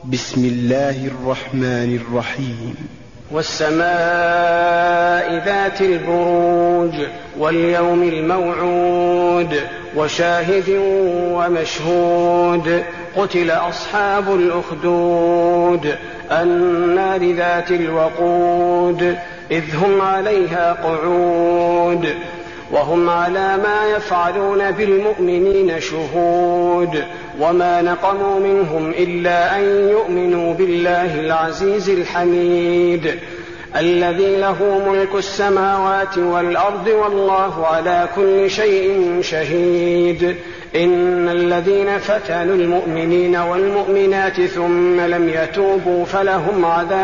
بسم الله الرحمن الرحيم. والسماء ذات البروج واليوم الموعود وشاهد ومشهود قتل أصحاب الأخدود النار ذات الوقود إذ هم عليها قعود وهم على ما يفعلون بالمؤمنين شهود وما نقموا منهم إلا أن يؤمنوا بالله العزيز الحميد الذي له ملك السماوات والأرض والله على كل شيء شهيد. إن الذين فتنوا المؤمنين والمؤمنات ثم لم يتوبوا فلهم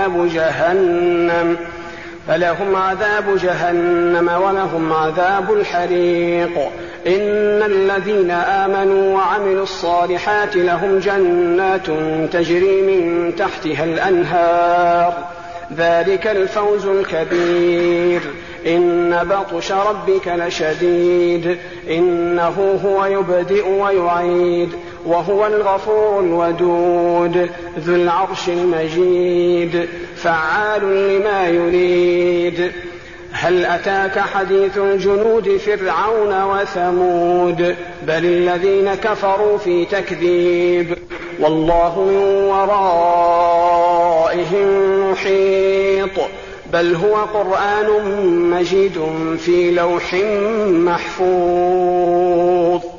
عذاب جهنم ولهم عذاب الحريق. إن الذين آمنوا وعملوا الصالحات لهم جنات تجري من تحتها الأنهار ذلك الفوز الكبير. إن بطش ربك لشديد إنه هو يبدئ ويعيد وهو الغفور الودود ذو العرش المجيد فعال لما يريد. هل أتاك حديث الجنود فرعون وثمود بل الذين كفروا في تكذيب والله من ورائهم محيط بل هو قرآن مجيد في لوح محفوظ.